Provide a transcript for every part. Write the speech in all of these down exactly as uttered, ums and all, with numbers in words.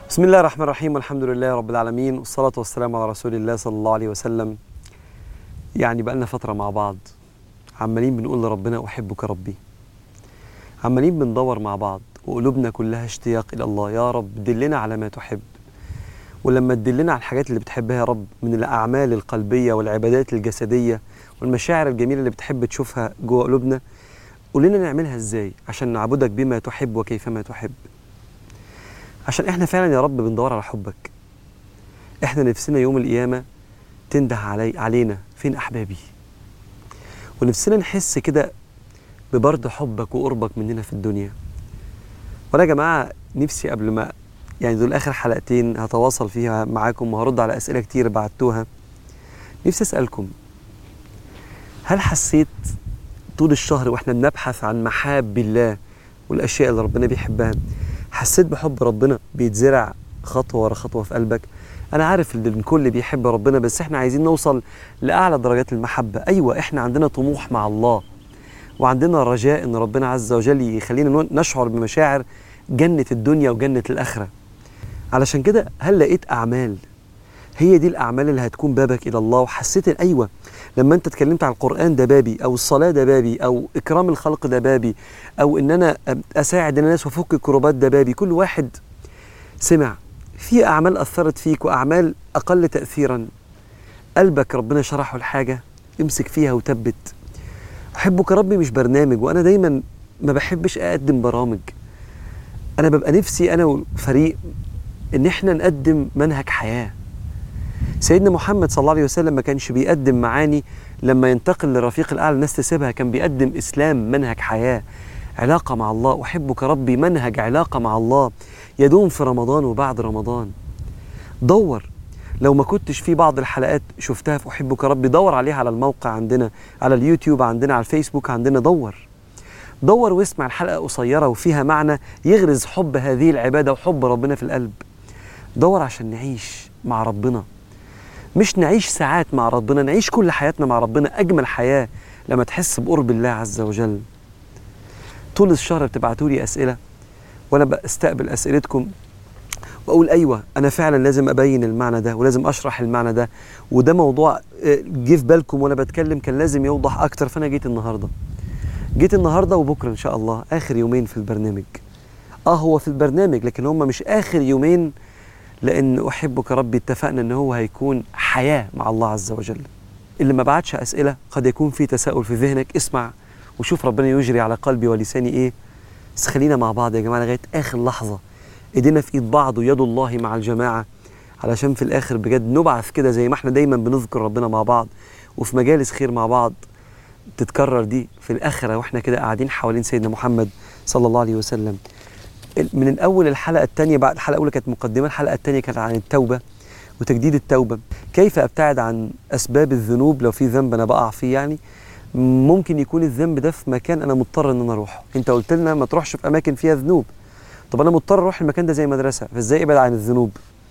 بسم الله الرحمن الرحيم، والحمد لله رب العالمين، والصلاة والسلام على رسول الله صلى الله عليه وسلم. يعني بقالنا فترة مع بعض عمالين بنقول لربنا أحبك ربي، عمالين بندور مع بعض وقلوبنا كلها اشتياق إلى الله. يا رب دلنا على ما تحب، ولما تدلنا على الحاجات اللي بتحبها يا رب من الأعمال القلبية والعبادات الجسدية والمشاعر الجميلة اللي بتحب تشوفها جوه قلوبنا، قول لنا نعملها ازاي عشان نعبدك بما تحب وكيفما تحب. عشان احنا فعلا يا رب بندور على حبك. احنا نفسنا يوم القيامة تنده علي علينا فين أحبابي، ونفسنا نحس كده ببرد حبك وقربك مننا في الدنيا. وانا يا جماعة نفسي قبل ما يعني دول آخر حلقتين هتواصل فيها معاكم وهرد على أسئلة كتير بعتوها، نفسي أسألكم، هل حسيت طول الشهر واحنا بنبحث عن محاب الله والأشياء اللي ربنا بيحبها، حسيت بحب ربنا بيتزرع خطوة ورا خطوة في قلبك؟ أنا عارف إن الكل بيحب ربنا، بس إحنا عايزين نوصل لأعلى درجات المحبة. أيوة إحنا عندنا طموح مع الله، وعندنا رجاء إن ربنا عز وجل يخلينا نشعر بمشاعر جنة الدنيا وجنة الآخرة. علشان كده هل لقيت أعمال هي دي الأعمال اللي هتكون بابك إلى الله؟ وحسيت أيوة لما أنت اتكلمت عن القرآن ده بابي، أو الصلاة ده بابي، أو إكرام الخلق ده بابي، أو إن أنا أساعد الناس وأفك الكروبات ده بابي. كل واحد سمع في أعمال أثرت فيك وأعمال أقل تأثيرا، قلبك ربنا شرحه الحاجة، امسك فيها وثبت. أحبك ربي مش برنامج، وأنا دايما ما بحبش أقدم برامج. أنا ببقى نفسي أنا والفريق إن إحنا نقدم منهج حياة. سيدنا محمد صلى الله عليه وسلم ما كانش بيقدم معاني لما ينتقل للرفيق الأعلى الناس تسيبها، كان بيقدم إسلام، منهج حياة، علاقة مع الله. أحبك ربي منهج علاقة مع الله يدوم في رمضان وبعد رمضان. دور لو ما كنتش في بعض الحلقات شفتها في أحبك ربي، دور عليها على الموقع عندنا، على اليوتيوب عندنا، على الفيسبوك عندنا. دور دور واسمع الحلقة قصيرة وفيها معنى يغرز حب هذه العبادة وحب ربنا في القلب. دور عشان نعيش مع ربنا، مش نعيش ساعات مع ربنا، نعيش كل حياتنا مع ربنا. أجمل حياة لما تحس بقرب الله عز وجل. طول الشهر بتبعتوا لي أسئلة وأنا بستقبل أسئلتكم وأقول أيوة أنا فعلا لازم أبين المعنى ده ولازم أشرح المعنى ده، وده موضوع جه في بالكم وأنا بتكلم كان لازم يوضح أكتر، فأنا جيت النهاردة جيت النهاردة وبكرة إن شاء الله آخر يومين في البرنامج. آه هو في البرنامج لكن هم مش آخر يومين، لأن أحبك ربي اتفقنا أنه هو هيكون حياة مع الله عز وجل. اللي ما بعتش أسئلة قد يكون في تساؤل في ذهنك، اسمع وشوف ربنا يجري على قلبي ولساني إيه. بس خلينا مع بعض يا جماعة لغاية آخر لحظة، إيدينا في إيد بعض ويد الله مع الجماعة، علشان في الآخر بجد نبعث كده زي ما احنا دايما بنذكر ربنا مع بعض وفي مجالس خير مع بعض تتكرر دي في الآخرة، وإحنا كده قاعدين حوالين سيدنا محمد صلى الله عليه وسلم. من الأول الحلقة الثانية، بعد الحلقة الأولى كانت مقدمة، الحلقة الثانية كانت عن التوبة وتجديد التوبة، كيف أبتعد عن أسباب الذنوب لو في ذنب أنا بقع فيه. يعني ممكن يكون الذنب ده في مكان أنا مضطر أن أنا أروح. أنت قلت لنا ما تروحش في أماكن فيها ذنوب، طب أنا مضطر أروح المكان ده زي مدرسة، فإزاي أبعد عن الذنوب؟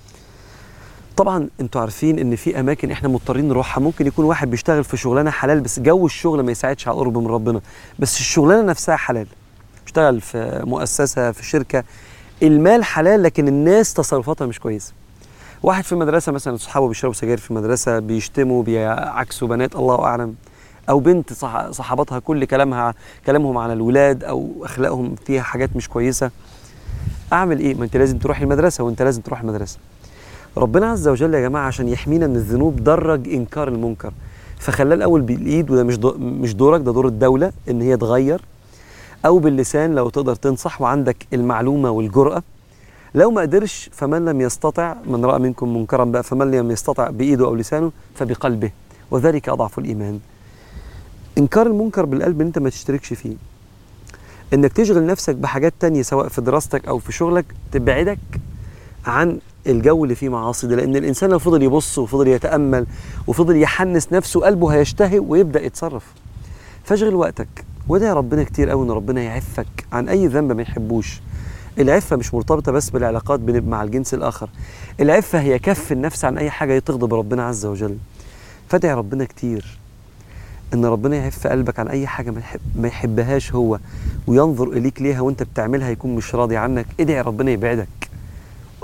طبعا أنتوا عارفين أن في أماكن إحنا مضطرين نروحها. ممكن يكون واحد بيشتغل في شغلانة حلال بس جو الشغل ما يساعدش على القرب من ربنا، بس الشغلانة نفسها حلال، اشتغل في مؤسسة في شركة، المال حلال لكن الناس تصرفاتها مش كويسة. واحد في مدرسة مثلا أصحابه بيشربوا سجاير في المدرسة، بيشتموا بيعكسوا بنات الله أعلم، أو بنت صح صحاباتها كل كلامها كلامهم عن الولاد أو أخلاقهم فيها حاجات مش كويسة. أعمل إيه؟ ما أنت لازم تروح المدرسة، وأنت لازم تروح المدرسة. ربنا عز وجل يا جماعة عشان يحمينا من الذنوب درج إنكار المنكر، فخلاه الأول بالإيد، وده مش دو مش دورك، ده دور الدولة إن هي تغير، أو باللسان لو تقدر تنصح وعندك المعلومة والجرأة. لو ما قدرش فمن لم يستطع، من رأى منكم منكرا بقى، فمن لم يستطع بإيده أو لسانه فبقلبه وذلك أضعف الإيمان. إنكار المنكر بالقلب إن أنت ما تشتركش فيه، إنك تشغل نفسك بحاجات تانية سواء في دراستك أو في شغلك تبعدك عن الجو اللي فيه معاصي ده، لأن الإنسان لو فضل يبص وفضل يتأمل وفضل يحنس نفسه قلبه هيشتهي ويبدأ يتصرف. فاشغل وقتك وادعي ربنا كتير قوي إن ربنا يعفك عن أي ذنب ما يحبوش. العفة مش مرتبطة بس بالعلاقات مع الجنس الآخر، العفة هي كف النفس عن أي حاجة تغضب ربنا عز وجل. فادعي ربنا كتير إن ربنا يعف قلبك عن أي حاجة ما, يحب ما يحبهاش هو، وينظر إليك ليها وأنت بتعملها يكون مش راضي عنك. ادعي ربنا يبعدك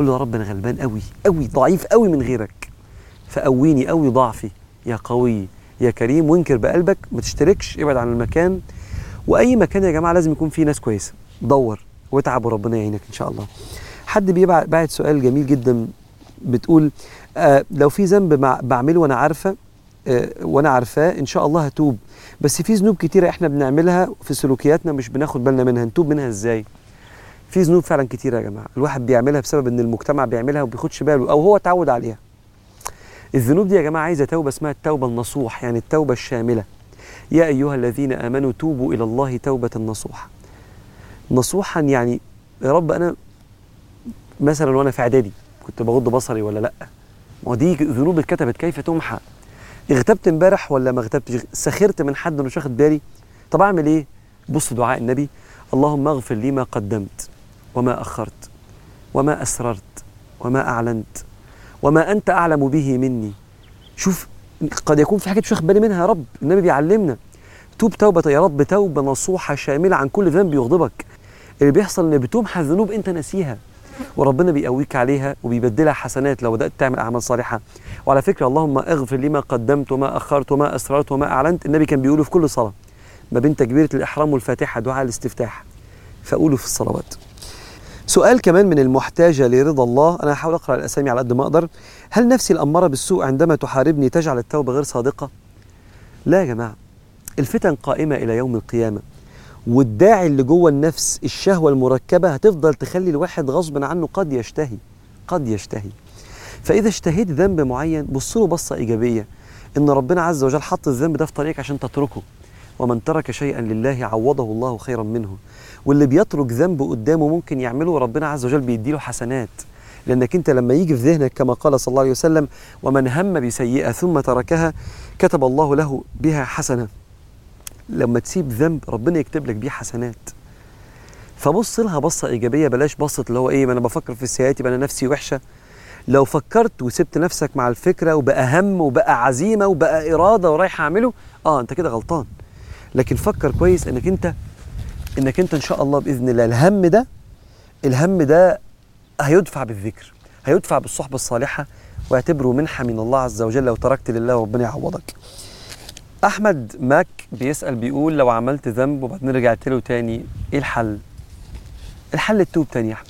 قول له يا رب أنا غلبان قوي قوي، ضعيف قوي من غيرك، فقويني قوي ضعفي يا قوي يا كريم. وانكر بقلبك، ما تشتركش، ابعد عن المكان. وأي مكان يا جماعة لازم يكون فيه ناس كويسة، دور واتعب وربنا يعينك إن شاء الله. حد بيبعت بعت سؤال جميل جدا، بتقول آه لو في ذنب بعمله وأنا عارفة آه وأنا عارفاه إن شاء الله هتوب، بس في ذنوب كتيرة إحنا بنعملها في سلوكياتنا مش بناخد بالنا منها، نتوب منها إزاي؟ في ذنوب فعلا كتيرة يا جماعة الواحد بيعملها بسبب إن المجتمع بيعملها وبياخدش باله أو هو اتعود عليها. الذنوب دي يا جماعة عايزة توبة اسمها التوبة النصوح، يعني التوبة الشاملة. يا أيها الذين آمنوا توبوا إلى الله توبة نصوحا. نصوحا يعني يا رب أنا مثلا وأنا في إعدادي كنت بغض بصري ولا لأ؟ ما دي ذنوب اتكتبت، كيف تمحى؟ اغتبت امبارح ولا ما اغتبتش؟ سخرت من حد ومش واخد بالي؟ طب أعمل إيه؟ بص دعاء النبي: اللهم اغفر لي ما قدمت وما أخرت وما أسررت وما أعلنت وما أنت أعلم به مني. شوف قد يكون في حاجة مش واخد بالي منها يا رب، النبي بيعلمنا توب توبة يا رب، توبة نصوحة شاملة عن كل ذنب يغضبك. اللي بيحصل إن بتمحى الذنوب أنت ناسيها، وربنا بيقويك عليها وبيبدلها حسنات لو بدأت تعمل أعمال صالحة. وعلى فكرة اللهم اغفر لي ما قدمت وما أخرت وما أسررت وما أعلنت، النبي كان بيقوله في كل صلاة ما بين تكبيرة الإحرام والفاتحة، دعاء الاستفتاح، فقوله في الصلوات. سؤال كمان من المحتاجة لرضا الله، أنا هحاول أقرأ الأسامي على قد ما أقدر. هل نفسي الأمارة بالسوء عندما تحاربني تجعل التوبة غير صادقة؟ لا يا جماعة، الفتن قائمة إلى يوم القيامة، والداعي اللي جوه النفس الشهوة المركبة هتفضل تخلي الواحد غصب عنه قد يشتهي قد يشتهي فإذا اشتهيت ذنب معين بص له بصة إيجابية، إن ربنا عز وجل حط الذنب ده في طريقك عشان تتركه، ومن ترك شيئا لله عوضه الله خيرا منه. واللي بيترك ذنب قدامه ممكن يعمله ربنا عز وجل بيديله حسنات، لأنك أنت لما يجي في ذهنك كما قال صلى الله عليه وسلم: ومن هم بسيئة ثم تركها كتب الله له بها حسنة. لما تسيب ذنب ربنا يكتب لك بيه حسنات، فبص لها بصة إيجابية، بلاش بصة اللي هو إيه ما أنا بفكر في السيئات يبقى أنا نفسي وحشة. لو فكرت وسبت نفسك مع الفكرة وبقى هم وبقى عزيمة وبقى إرادة ورايح أعمله، آه أنت كده غلطان. لكن فكر كويس إنك أنت إنك أنت إن شاء الله بإذن الله الهم ده الهم ده هيدفع بالذكر، هيدفع بالصحبة الصالحة، واعتبره منحة من الله عز وجل لو تركت لله وربنا يعوضك. أحمد ماك بيسأل بيقول: لو عملت ذنب وبعدين رجعت له تاني إيه الحل؟ الحل التوب تاني يا أحمد.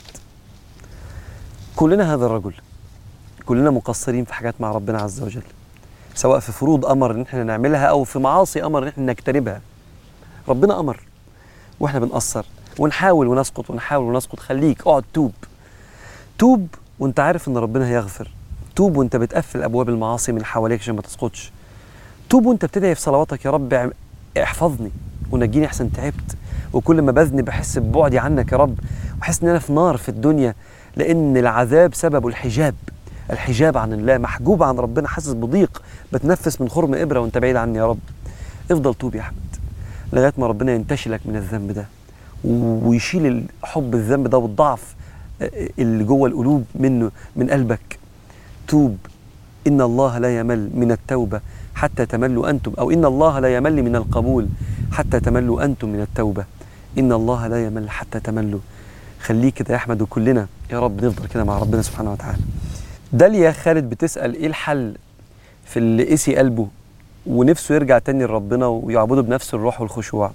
كلنا هذا الرجل، كلنا مقصرين في حاجات مع ربنا عز وجل، سواء في فروض أمر إن إحنا نعملها أو في معاصي أمر إن إحنا نجتنبها. ربنا أمر وإحنا بنقصر ونحاول ونسقط ونحاول ونسقط. خليك اقعد توب توب وأنت عارف إن ربنا هيغفر. توب وأنت بتقفل أبواب المعاصي من حواليك عشان ما تسقطش. توب وأنت بتدعي في صلواتك: يا رب احفظني ونجيني أحسن تعبت، وكل ما بذنب بحس ببعدي عنك يا رب، وحس إن أنا في نار في الدنيا، لأن العذاب سببه الحجاب الحجاب عن الله، محجوب عن ربنا، حاسس بضيق، بتنفس من خرم إبرة وأنت بعيد عني يا رب. افضل توب يا أحمد لغاية ما ربنا ينتشلك من الذنب ده ويشيل حب الذنب ده والضعف اللي جوه القلوب منه من قلبك. توب. إن الله لا يمل من التوبة حتى تملوا أنتم، أو إن الله لا يمل من القبول حتى تملوا أنتم من التوبة. إن الله لا يمل حتى تملوا. خليك كده يا أحمد، وكلنا يا رب نفضل كده مع ربنا سبحانه وتعالى. داليا خالد بتسأل: إيه الحل في اللي قسي قلبه ونفسه يرجع تاني لربنا ويعبده بنفس الروح والخشوع؟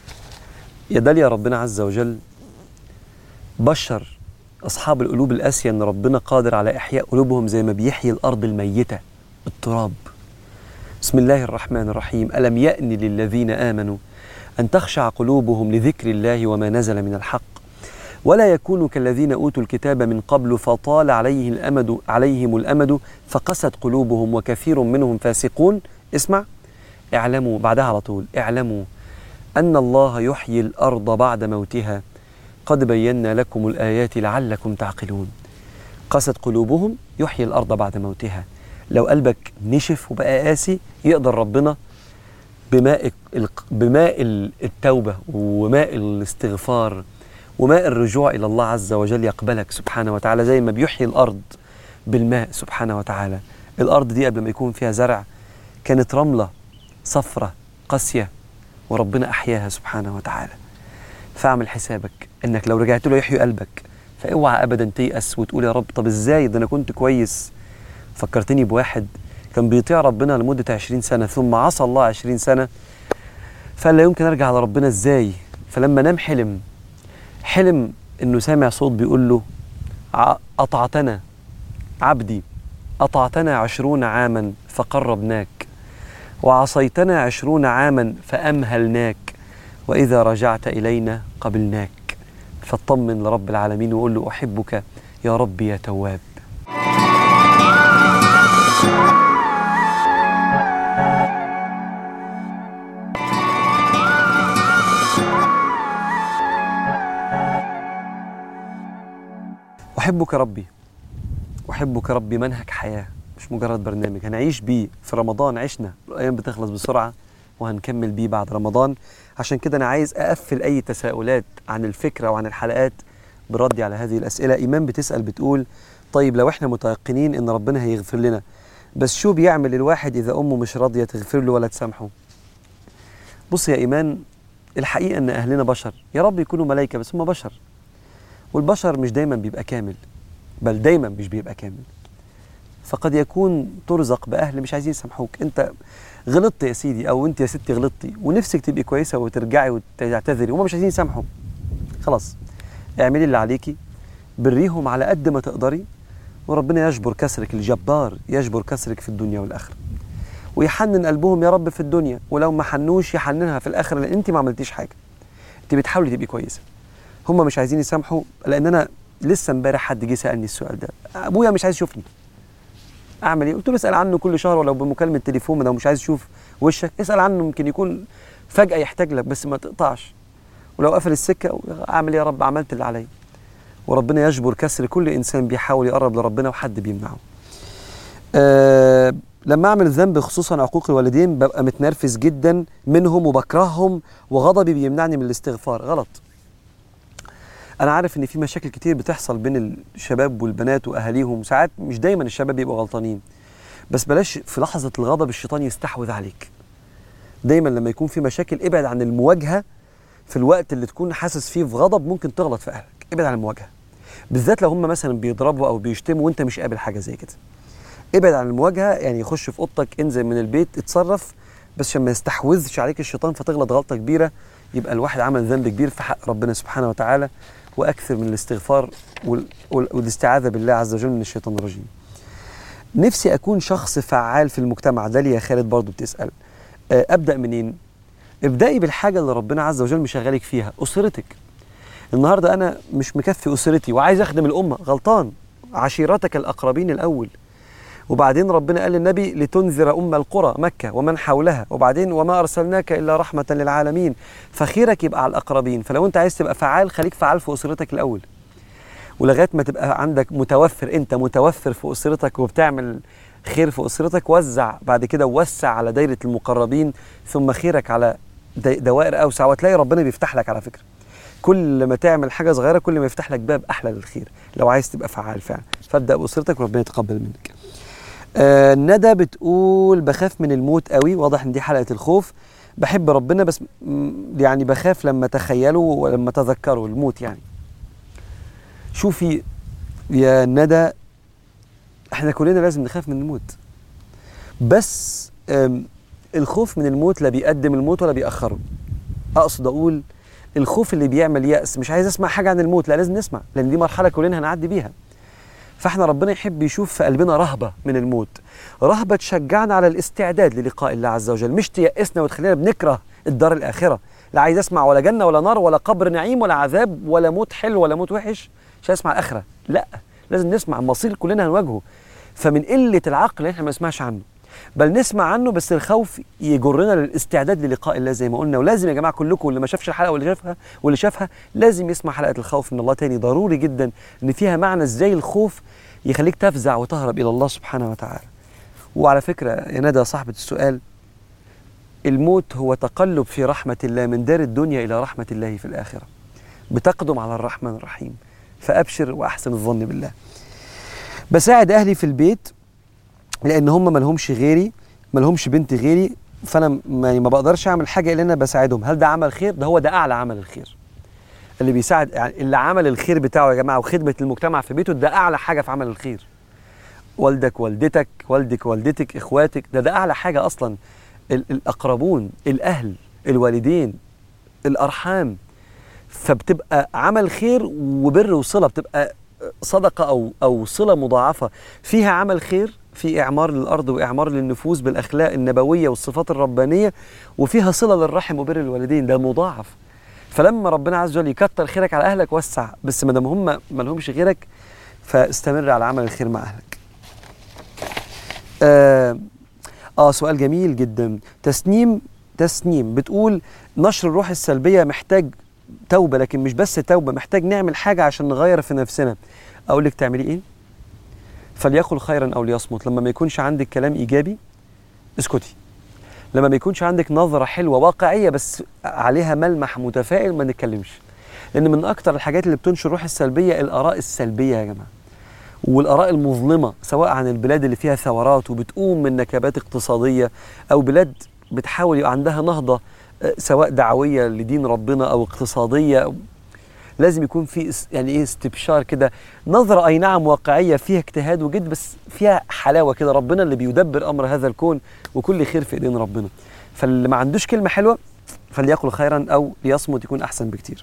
يا داليا ربنا عز وجل بشر أصحاب القلوب القاسية أن ربنا قادر على إحياء قلوبهم زي ما بيحيي الأرض الميتة التراب. بسم الله الرحمن الرحيم: ألم يأن للذين آمنوا أن تخشع قلوبهم لذكر الله وما نزل من الحق ولا يكونوا كالذين أوتوا الكتاب من قبل فطال عليه الأمد عليهم الأمد فقست قلوبهم وكثير منهم فاسقون. اسمع، اعلموا بعدها على طول: اعلموا أن الله يحيي الأرض بعد موتها قد بينا لكم الآيات لعلكم تعقلون. قست قلوبهم، يحيي الأرض بعد موتها. لو قلبك نشف وبقى قاسي يقدر ربنا بماء بماء التوبة وماء الاستغفار وماء الرجوع إلى الله عز وجل يقبلك سبحانه وتعالى، زي ما بيحيي الأرض بالماء سبحانه وتعالى. الأرض دي قبل ما يكون فيها زرع كانت رملة صفرة قاسية، وربنا أحياها سبحانه وتعالى. فاعمل حسابك أنك لو رجعت له يحيي قلبك فاوعى ابدا تيأس وتقول يا رب طب ازاي ده انا كنت كويس. فكرتني بواحد كان بيطيع ربنا لمدة عشرين سنة ثم عصى الله عشرين سنة، فقال لا يمكن ارجع لربنا ازاي. فلما نام حلم حلم انه سامع صوت بيقول له أطعتنا عبدي أطعتنا عشرون عاما فقربناك، وعصيتنا عشرون عاما فأمهلناك، وإذا رجعت إلينا قبلناك. فاطمن لرب العالمين وقول له أحبك يا ربي يا تواب. أحبك ربي، أحبك ربي منهج حياة مش مجرد برنامج هنعيش بيه. في رمضان عشنا، الأيام بتخلص بسرعة وهنكمل بيه بعد رمضان. عشان كده أنا عايز أقفل أي تساؤلات عن الفكرة وعن الحلقات بردي على هذه الأسئلة. إيمان بتسأل بتقول طيب لو إحنا متيقنين إن ربنا هيغفر لنا، بس شو بيعمل الواحد إذا أمه مش راضية تغفر له ولا تسامحه؟ بص يا إيمان، الحقيقة إن أهلنا بشر، يا رب يكونوا ملايكة بس هم بشر، والبشر مش دايما بيبقى كامل، بل دايما مش بيبقى كامل. فقد يكون ترزق بأهل مش عايزين يسامحوك. أنت غلطت يا سيدي أو أنت يا ستي غلطتي ونفسك تبقي كويسة وترجعي وتعتذري وهم مش عايزين يسامحوا، خلاص اعملي اللي عليكي، بريهم على قد ما تقدري، وربنا يجبر كسرك. الجبار يجبر كسرك في الدنيا والآخرة، ويحنن قلبهم يا رب في الدنيا، ولو ما حنوش يحننها في الآخرة، لأن أنت ما عملتيش حاجة، أنت بتحاولي تبقي كويسة. هم مش عايزين يسامحوا، لأن أنا لسه امبارح حد جه سألني السؤال ده، أبويا مش عايز يشوفني، أعمل إيه؟ قلت له اسأل عنه كل شهر ولو بمكالمة تليفون، لو مش عايز يشوف وشك اسأل عنه، ممكن يكون فجأة يحتاج لك بس ما تقطعش. ولو قفل السكة أعمل إيه يا رب؟ عملت اللي عليا. وربنا يجبر كسر كل إنسان بيحاول يقرب لربنا وحد بيمنعه. أه لما أعمل ذنب خصوصا عقوق الوالدين ببقى متنرفز جدا منهم وبكرههم وغضبي بيمنعني من الاستغفار. غلط. أنا عارف إن في مشاكل كتير بتحصل بين الشباب والبنات وأهاليهم، ساعات مش دايما الشباب بيبقوا غلطانين، بس بلاش في لحظة الغضب الشيطان يستحوذ عليك. دايما لما يكون في مشاكل ابعد عن المواجهة. في الوقت اللي تكون حاسس فيه في غضب ممكن تغلط في أهلك، ابعد عن المواجهة، بالذات لو هم مثلا بيضربوا أو بيشتموا وأنت مش قابل حاجة زي كده. ابعد عن المواجهة، يعني يخش في أوضتك، انزل من البيت، اتصرف، بس عشان ما يستحوذش عليك الشيطان فتغلط غلطة كبيرة، يبقى الواحد عمل ذنب كبير في حق ربنا سبحانه وتعالى. وأكثر من الاستغفار والاستعاذة بالله عز وجل من الشيطان الرجيم. نفسي أكون شخص فعال في المجتمع، ده لي يا خالد برضو بتسأل. أبدأ منين؟ ابدأي بالحاجة اللي ربنا عز وجل مشغلك فيها، أسرتك. النهاردة أنا مش مكفي أسرتي وعايز أخدم الأمة، غلطان. عشيرتك الأقربين الأول، وبعدين ربنا قال للنبي لتنذر أم القرى مكة ومن حولها، وبعدين وما أرسلناك إلا رحمة للعالمين. فخيرك يبقى على الأقربين. فلو أنت عايز تبقى فعال خليك فعال في أسرتك الأول، ولغاية ما تبقى عندك متوفر، أنت متوفر في أسرتك وبتعمل خير في أسرتك، وزع بعد كده، وسع على دايرة المقربين، ثم خيرك على دوائر أوسع، وتلاقي ربنا بيفتح لك. على فكرة كل ما تعمل حاجة صغيرة كل ما يفتح لك باب أحلى للخير لو عايز تبقى فعال فعلا. فابدأ بأسرتك وربنا يتقبل منك. آه ندى بتقول بخاف من الموت قوي، واضح ان دي حلقة الخوف. بحب ربنا بس يعني بخاف لما تخيله ولما تذكره الموت. يعني شوفي يا ندى، احنا كلنا لازم نخاف من الموت، بس الخوف من الموت لا بيقدم الموت ولا بيأخره. اقصد اقول الخوف اللي بيعمل يأس، مش عايز اسمع حاجة عن الموت، لا لازم نسمع، لان دي مرحلة كلنا هنعدي بيها. فاحنا ربنا يحب يشوف في قلبنا رهبة من الموت، رهبة تشجعنا على الاستعداد للقاء الله عز وجل، مش تيأسنا وتخلينا بنكره الدار الآخرة. لا عايز اسمع ولا جنة ولا نار ولا قبر نعيم ولا عذاب ولا موت حلو ولا موت وحش، مش هسمع الآخرة. لا، لازم نسمع مصير كلنا هنواجهه. فمن قلة العقل احنا ما نسمعش عنه، بل نسمع عنه، بس الخوف يجرنا للاستعداد للقاء الله زي ما قلنا. ولازم يا جماعة كلكم، اللي ما شافش الحلقة واللي شافها واللي شافها لازم يسمع حلقة الخوف من الله تاني، ضروري جدا، ان فيها معنى ازاي الخوف يخليك تفزع وتهرب إلى الله سبحانه وتعالى. وعلى فكرة يا ندى صاحبة السؤال، الموت هو تقلب في رحمة الله من دار الدنيا إلى رحمة الله في الآخرة، بتقدم على الرحمن الرحيم. فأبشر وأحسن الظن بالله. بساعد أهلي في البيت لأن هم ما لهمش غيري، ما لهمش بنت غيري، فأنا ما بقدرش أعمل حاجة إلا أنا بساعدهم. هل ده عمل خير؟ ده هو ده أعلى عمل الخير. اللي بيساعد، يعني اللي عمل الخير بتاعه يا جماعه وخدمه المجتمع في بيته، ده اعلى حاجه في عمل الخير. والدك والدتك، والدك والدتك، اخواتك، ده ده اعلى حاجه اصلا. الاقربون، الاهل، الوالدين، الارحام. فبتبقى عمل خير وبر وصله، بتبقى صدقه او او صله مضاعفه فيها عمل خير، في اعمار للارض واعمار للنفوس بالاخلاق النبويه والصفات الربانيه، وفيها صله للرحم وبر الوالدين، ده مضاعف. فلما ربنا عز وجل يكتر خيرك على اهلك وسع، بس ما دام هم ما لهمش غيرك فاستمر على عمل الخير مع اهلك. آه, اه سؤال جميل جدا. تسنيم تسنيم بتقول نشر الروح السلبيه محتاج توبه، لكن مش بس توبه، محتاج نعمل حاجه عشان نغير في نفسنا. اقول لك تعملي ايه؟ فليقل خيرا او ليصمت. لما ما يكونش عندك كلام ايجابي اسكتي. لما ما يكونش عندك نظره حلوه واقعيه بس عليها ملمح متفائل ما نتكلمش. لان من اكتر الحاجات اللي بتنشر الروح السلبيه الاراء السلبيه يا جماعه، والاراء المظلمه، سواء عن البلاد اللي فيها ثورات وبتقوم من نكبات اقتصاديه، او بلاد بتحاول يبقى عندها نهضه سواء دعويه لدين ربنا او اقتصاديه. لازم يكون في يعني ايه استبشار كده، نظره اي نعم واقعيه فيها اجتهاد وجد، بس فيها حلاوه كده. ربنا اللي بيدبر امر هذا الكون، وكل خير في ايدين ربنا. فاللي ما عندوش كلمه حلوه فليقل خيرا او ليصمت، يكون احسن بكتير.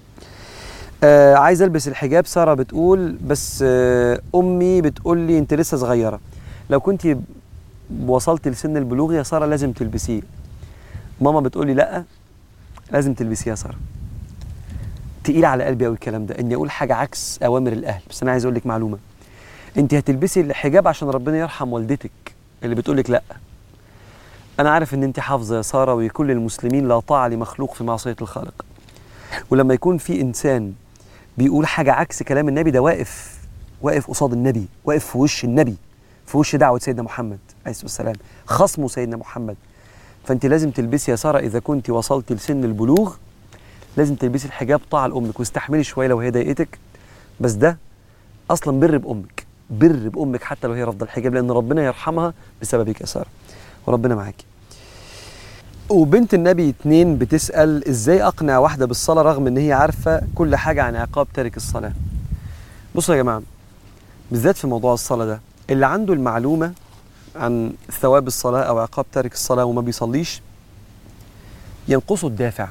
آه عايز البس الحجاب. ساره بتقول بس آه امي بتقول لي انت لسه صغيره. لو كنت وصلت لسن البلوغ يا ساره لازم تلبسيه. ماما بتقول لي لا لازم تلبسيه يا ساره. تقيل على قلبي قوي الكلام ده، اني اقول حاجه عكس اوامر الاهل. بس انا عايز اقول لك معلومه، انت هتلبسي الحجاب عشان ربنا يرحم والدتك اللي بتقول لك لا. انا عارف ان انت حافظه يا ساره، وكل المسلمين لا طاعه لمخلوق في معصيه الخالق. ولما يكون في انسان بيقول حاجه عكس كلام النبي، ده واقف واقف قصاد النبي، واقف في وش النبي، في وش دعوه سيدنا محمد عليه الصلاه والسلام، خصمه سيدنا محمد. فانت لازم تلبسي يا ساره اذا كنت وصلت لسن البلوغ، لازم تلبسي الحجاب طاعه لامك، واستحملي شويه لو هي ضايقتك، بس ده اصلا بر بامك، بر بامك حتى لو هي رافضه الحجاب، لان ربنا يرحمها بسببك يا ساره، وربنا معاكي. وبنت النبي اتنين بتسال ازاي اقنع واحده بالصلاه رغم ان هي عارفه كل حاجه عن عقاب تارك الصلاه. بصوا يا جماعه، بالذات في موضوع الصلاه ده، اللي عنده المعلومه عن ثواب الصلاه او عقاب تارك الصلاه وما بيصليش ينقصه الدافع،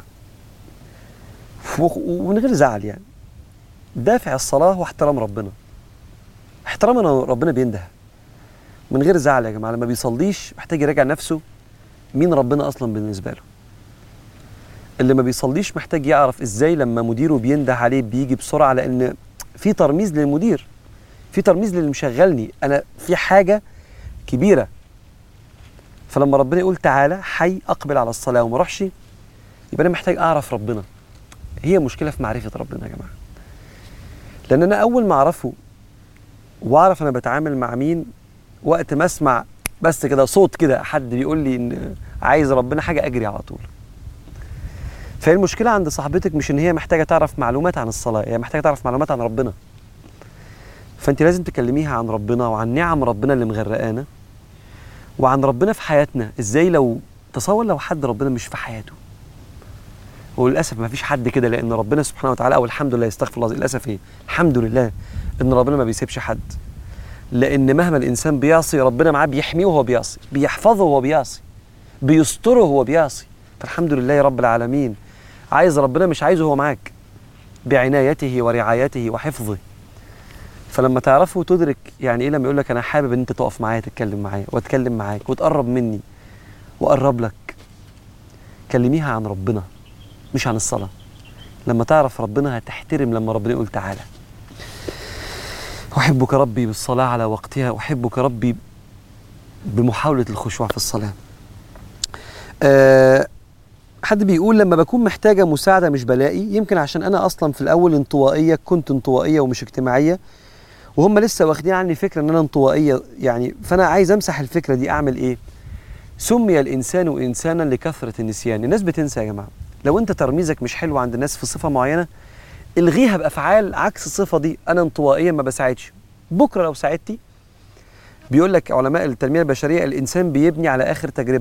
ومن غير زعل. يعني دافع الصلاة هو احترام ربنا، احترام ان ربنا بينده من غير زعل. يا جماعة لما بيصليش محتاج يراجع نفسه مين ربنا أصلا بالنسبة له. اللي ما بيصليش محتاج يعرف ازاي لما مديره بينده عليه بيجي بسرعة، لأن في ترميز للمدير، في ترميز للي مشغلني أنا في حاجة كبيرة. فلما ربنا يقول تعالى حي أقبل على الصلاة وما اروحش، يبقى أنا محتاج أعرف ربنا. هي مشكلة في معرفة ربنا يا جماعة، لأن أنا أول ما أعرفه وأعرف أنا بتعامل مع مين، وقت ما أسمع بس كده صوت كده حد بيقول لي إن عايز ربنا حاجة أجري على طول. فهي المشكلة عند صاحبتك مش إن هي محتاجة تعرف معلومات عن الصلاة، هي محتاجة تعرف معلومات عن ربنا. فأنت لازم تكلميها عن ربنا وعن نعم ربنا اللي مغرقانا، وعن ربنا في حياتنا. إزاي لو تصور لو حد ربنا مش في حياته، وللاسف ما فيش حد كده، لان ربنا سبحانه وتعالى، او الحمد لله، استغفر الله، للاسف ايه الحمد لله ان ربنا ما بيسيبش حد. لان مهما الانسان بيعصي ربنا معاه، بيحميه وهو بيعصي، بيحفظه وهو بيعصي، بيستره وهو بيعصي. فالحمد لله يا رب العالمين. عايز ربنا مش عايزه هو معاك بعنايته ورعايته وحفظه. فلما تعرفه وتدرك يعني ايه لما يقول لك انا حابب ان انت تقف معايا تتكلم معايا واتكلم معاك وتقرب مني واقرب لك، كلميها عن ربنا مش عن الصلاة. لما تعرف ربنا هتحترم لما ربنا يقول تعالى. أحبك ربي بالصلاة على وقتها، أحبك ربي بمحاولة الخشوع في الصلاة. أه حد بيقول لما بكون محتاجة مساعدة مش بلاقي، يمكن عشان أنا أصلا في الأول انطوائية، كنت انطوائية ومش اجتماعية، وهم لسه واخدين عني فكرة أن أنا انطوائية يعني، فأنا عايز أمسح الفكرة دي. أعمل إيه؟ سمي الإنسان إنسانا لكثرة النسيان. الناس بتنسى يا جماعة. لو انت ترميزك مش حلو عند الناس في صفة معينة، الغيها بأفعال عكس الصفة دي. انا انطوائية ما بساعدش، بكرة لو ساعدتي. بيقول لك علماء التنمية البشرية الانسان بيبني على اخر تجربة.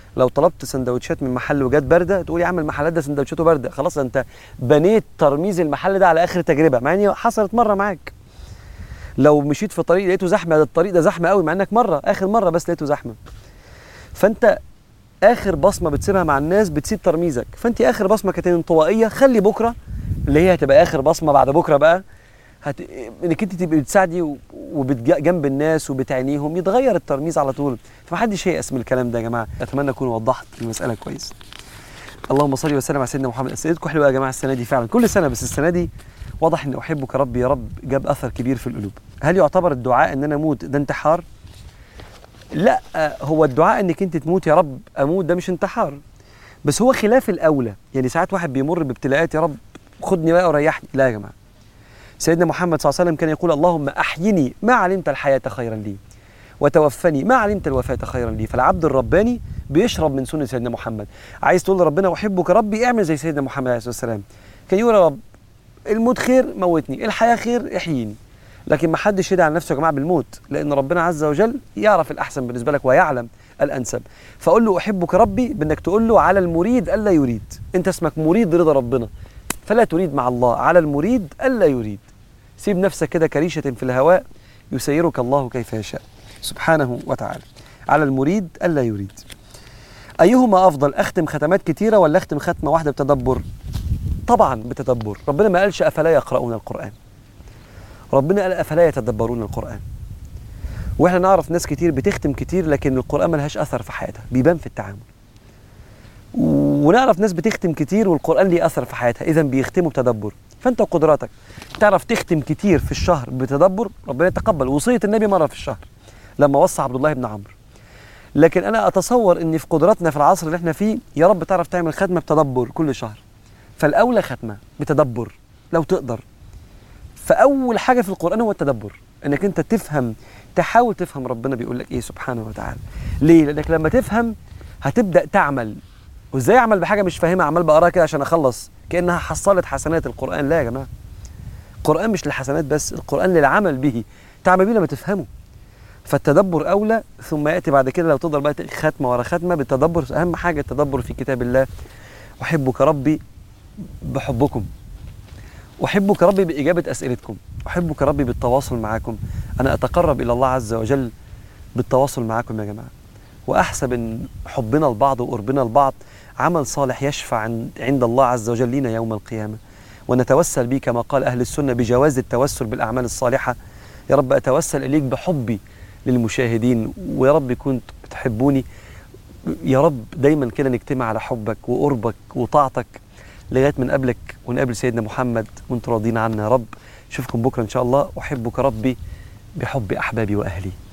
لو طلبت سندوتشات من محل وجات بارده تقول يا عم المحلات ده سندوتشاته بارده، خلاص انت بنيت ترميز المحل ده على اخر تجربه، مع ان حصلت مره معاك. لو مشيت في طريق لقيته زحمه، ده الطريق ده زحمه قوي، مع انك مره اخر مره بس لقيته زحمه. فانت اخر بصمه بتسيبها مع الناس بتسيب ترميزك. فانت اخر بصمه كانت انطوائيه، خلي بكره اللي هي هتبقى اخر بصمه بعد بكره بقى هت... انك انت تبقي بتساعدي وبتجنب الناس وبتعينيهم، يتغير الترميز على طول. فمحدش ييأس من الكلام ده يا جماعه. اتمنى اكون وضحت المساله كويس. اللهم صل وسلم على سيدنا محمد. اسئلتكم حلوه يا جماعه السنه دي فعلا، كل سنه بس السنه دي واضح ان احبك ربي يا رب جاب اثر كبير في القلوب. هل يعتبر الدعاء ان انا اموت ده انتحار؟ لا، هو الدعاء انك انت تموت يا رب اموت ده مش انتحار، بس هو خلاف الاولى. يعني ساعات واحد بيمر بابتلاءات يا رب خدني بقى وريحني، لا يا جماعه. سيدنا محمد صلى الله عليه وسلم كان يقول اللهم احيني ما علمت الحياه خيرا لي، وتوفني ما علمت الوفاه خيرا لي. فالعبد الرباني بيشرب من سنه سيدنا محمد. عايز تقول لربنا احبك ربي، اعمل زي سيدنا محمد عليه الصلاه والسلام، كان يقول يا رب الموت خير موتني، الحياه خير احييني. لكن ما حدش يدعي على نفسه يا جماعه بالموت، لان ربنا عز وجل يعرف الاحسن بالنسبه لك ويعلم الانسب. فاقول له احبك ربي بانك تقول له على المريد الا يريد. انت اسمك مريد رضا ربنا، فلا تريد مع الله. على المريد الا يريد. سيب نفسك كده كريشه في الهواء يسيرك الله كيف يشاء سبحانه وتعالى. على المريد الا يريد. ايهما افضل، اختم ختمات كتيره ولا اختم ختمه واحده بتدبر؟ طبعا بتدبر. ربنا ما قالش افلا يقرؤون القران، ربنا قال افلا يتدبرون القران. واحنا نعرف ناس كتير بتختم كتير لكن القران ملهاش اثر في حياتها، بيبان في التعامل. ونعرف ناس بتختم كتير والقران ليه اثر في حياتها، اذا بيختموا بتدبر. فانت وقدراتك تعرف تختم كتير في الشهر بتدبر، ربنا يتقبل. وصيه النبي مره في الشهر لما وصى عبد الله بن عمرو. لكن انا اتصور ان في قدراتنا في العصر اللي احنا فيه يا رب تعرف تعمل ختمه بتدبر كل شهر، فالاولى ختمه بتدبر لو تقدر. فاول حاجه في القران هو التدبر، انك انت تفهم، تحاول تفهم ربنا بيقول لك ايه سبحانه وتعالى. ليه؟ لانك لما تفهم هتبدا تعمل. وازاي اعمل بحاجه مش فاهمها عمال بقراها كده عشان اخلص كانها حصلت حسنات القران؟ لا يا جماعه، القران مش للحسنات بس، القران للعمل به، تعمل بيه لما تفهمه. فالتدبر اولى، ثم ياتي بعد كده لو تقدر بقى ختمه ورا ختمه بالتدبر. اهم حاجه التدبر في كتاب الله. احبك ربي بحبكم، احبك ربي باجابه اسئلتكم، احبك ربي بالتواصل معاكم. انا اتقرب الى الله عز وجل بالتواصل معاكم يا جماعه. واحسب ان حبنا لبعض وقربنا لبعض عمل صالح يشفع عند الله عز وجل لنا يوم القيامه. ونتوسل به كما قال اهل السنه بجواز التوسل بالاعمال الصالحه. يا رب اتوسل اليك بحبي للمشاهدين، ويا رب كنت بتحبوني. يا رب دايما كده نجتمع على حبك وقربك وطاعتك لغايه ما نقابلك ونقابل سيدنا محمد وانتم راضين عنا يا رب. اشوفكم بكره ان شاء الله. احبك ربي بحب احبابي واهلي.